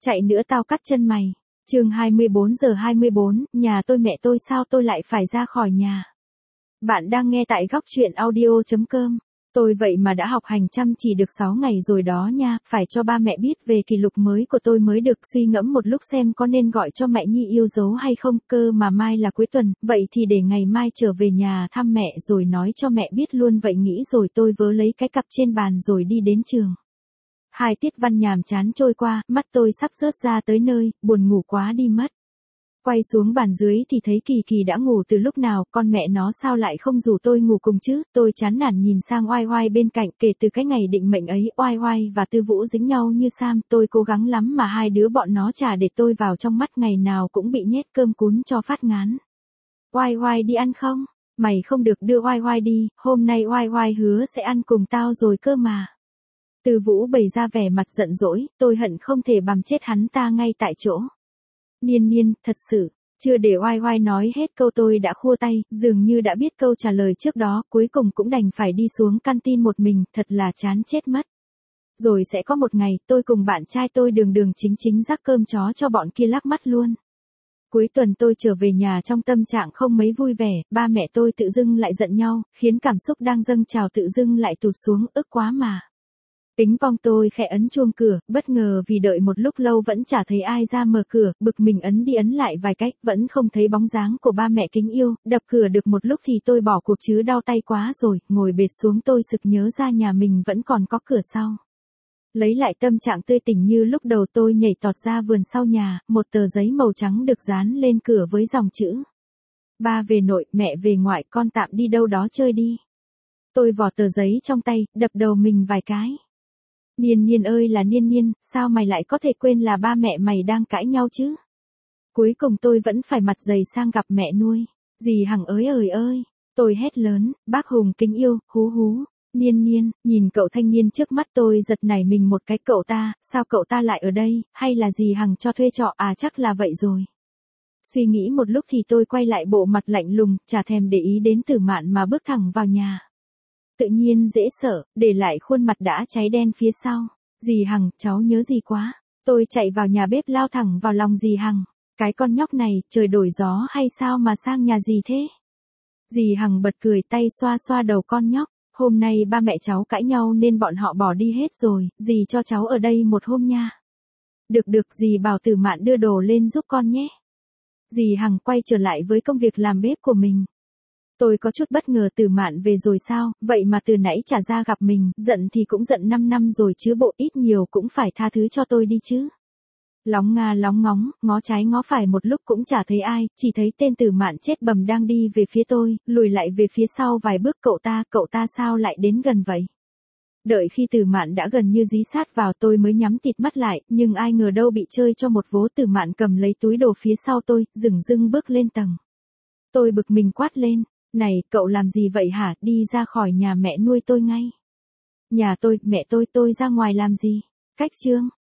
Chạy nữa tao cắt chân mày. Chương 24:24, nhà tôi mẹ tôi sao tôi lại phải ra khỏi nhà. Bạn đang nghe tại góc truyện audio.com. Tôi vậy mà đã học hành chăm chỉ được 6 ngày rồi đó nha, phải cho ba mẹ biết về kỷ lục mới của tôi mới được. Suy ngẫm một lúc xem có nên gọi cho mẹ Nhi yêu dấu hay không, cơ mà mai là cuối tuần, vậy thì để ngày mai trở về nhà thăm mẹ rồi nói cho mẹ biết luôn. Vậy nghĩ rồi tôi vớ lấy cái cặp trên bàn rồi đi đến trường. 2 tiết văn nhàm chán trôi qua, mắt tôi sắp rớt ra tới nơi, buồn ngủ quá đi mất. Quay xuống bàn dưới thì thấy Kỳ Kỳ đã ngủ từ lúc nào, con mẹ nó sao lại không rủ tôi ngủ cùng chứ. Tôi chán nản nhìn sang Oai Oai bên cạnh. Kể từ cái ngày định mệnh ấy, Oai Oai và Tư Vũ dính nhau như sam. Tôi cố gắng lắm mà hai đứa bọn nó chả để tôi vào trong mắt, ngày nào cũng bị nhét cơm cún cho phát ngán. Oai Oai đi ăn không? Mày không được đưa Oai Oai đi, hôm nay Oai Oai hứa sẽ ăn cùng tao rồi cơ mà. Tư Vũ bày ra vẻ mặt giận dỗi, tôi hận không thể bằm chết hắn ta ngay tại chỗ. Niên Niên, thật sự, chưa để Oai Oai nói hết câu tôi đã khua tay, dường như đã biết câu trả lời trước đó, cuối cùng cũng đành phải đi xuống canteen một mình, thật là chán chết mất. Rồi sẽ có một ngày, tôi cùng bạn trai tôi đường đường chính chính rắc cơm chó cho bọn kia lắc mắt luôn. Cuối tuần tôi trở về nhà trong tâm trạng không mấy vui vẻ, ba mẹ tôi tự dưng lại giận nhau, khiến cảm xúc đang dâng trào tự dưng lại tụt xuống, ức quá mà. Tính vong tôi khẽ ấn chuông cửa, bất ngờ vì đợi một lúc lâu vẫn chả thấy ai ra mở cửa, bực mình ấn đi ấn lại vài cách, vẫn không thấy bóng dáng của ba mẹ kính yêu. Đập cửa được một lúc thì tôi bỏ cuộc chứ đau tay quá rồi, ngồi bệt xuống tôi sực nhớ ra nhà mình vẫn còn có cửa sau. Lấy lại tâm trạng tươi tỉnh như lúc đầu, tôi nhảy tọt ra vườn sau nhà, một tờ giấy màu trắng được dán lên cửa với dòng chữ: ba về nội, mẹ về ngoại, con tạm đi đâu đó chơi đi. Tôi vò tờ giấy trong tay, đập đầu mình vài cái. Niên Niên ơi là Niên Niên, sao mày lại có thể quên là ba mẹ mày đang cãi nhau chứ? Cuối cùng tôi vẫn phải mặt dày sang gặp mẹ nuôi. Dì Hằng ơi ơi, tôi hét lớn, bác Hùng kính yêu, hú hú. Niên Niên, nhìn cậu thanh niên trước mắt tôi giật nảy mình một cái. Cậu ta, sao cậu ta lại ở đây, hay là dì Hằng cho thuê trọ à? Chắc là vậy rồi. Suy nghĩ một lúc thì tôi quay lại bộ mặt lạnh lùng, chả thèm để ý đến Tử Mạn mà bước thẳng vào nhà. Tự nhiên dễ sợ, để lại khuôn mặt đã cháy đen phía sau. Dì Hằng, cháu nhớ dì quá. Tôi chạy vào nhà bếp lao thẳng vào lòng dì Hằng. Cái con nhóc này, trời đổi gió hay sao mà sang nhà dì thế? Dì Hằng bật cười, tay xoa xoa đầu con nhóc. Hôm nay ba mẹ cháu cãi nhau nên bọn họ bỏ đi hết rồi, dì cho cháu ở đây một hôm nha. Được, dì bảo Tử Mạn đưa đồ lên giúp con nhé. Dì Hằng quay trở lại với công việc làm bếp của mình. Tôi có chút bất ngờ, Tử Mạn về rồi sao, vậy mà từ nãy chả ra gặp mình, giận thì cũng giận 5 năm rồi chứ bộ, ít nhiều cũng phải tha thứ cho tôi đi chứ. Lóng nga lóng ngóng, ngó trái ngó phải một lúc cũng chả thấy ai, chỉ thấy tên Tử Mạn chết bầm đang đi về phía tôi, lùi lại về phía sau vài bước. Cậu ta sao lại đến gần vậy? Đợi khi Tử Mạn đã gần như dí sát vào tôi mới nhắm tịt mắt lại, nhưng ai ngờ đâu bị chơi cho một vố. Tử Mạn cầm lấy túi đồ phía sau tôi, dửng dưng bước lên tầng. Tôi bực mình quát lên. Này, cậu làm gì vậy hả? Đi ra khỏi nhà mẹ nuôi tôi ngay. Nhà tôi, mẹ tôi ra ngoài làm gì? Cách chương.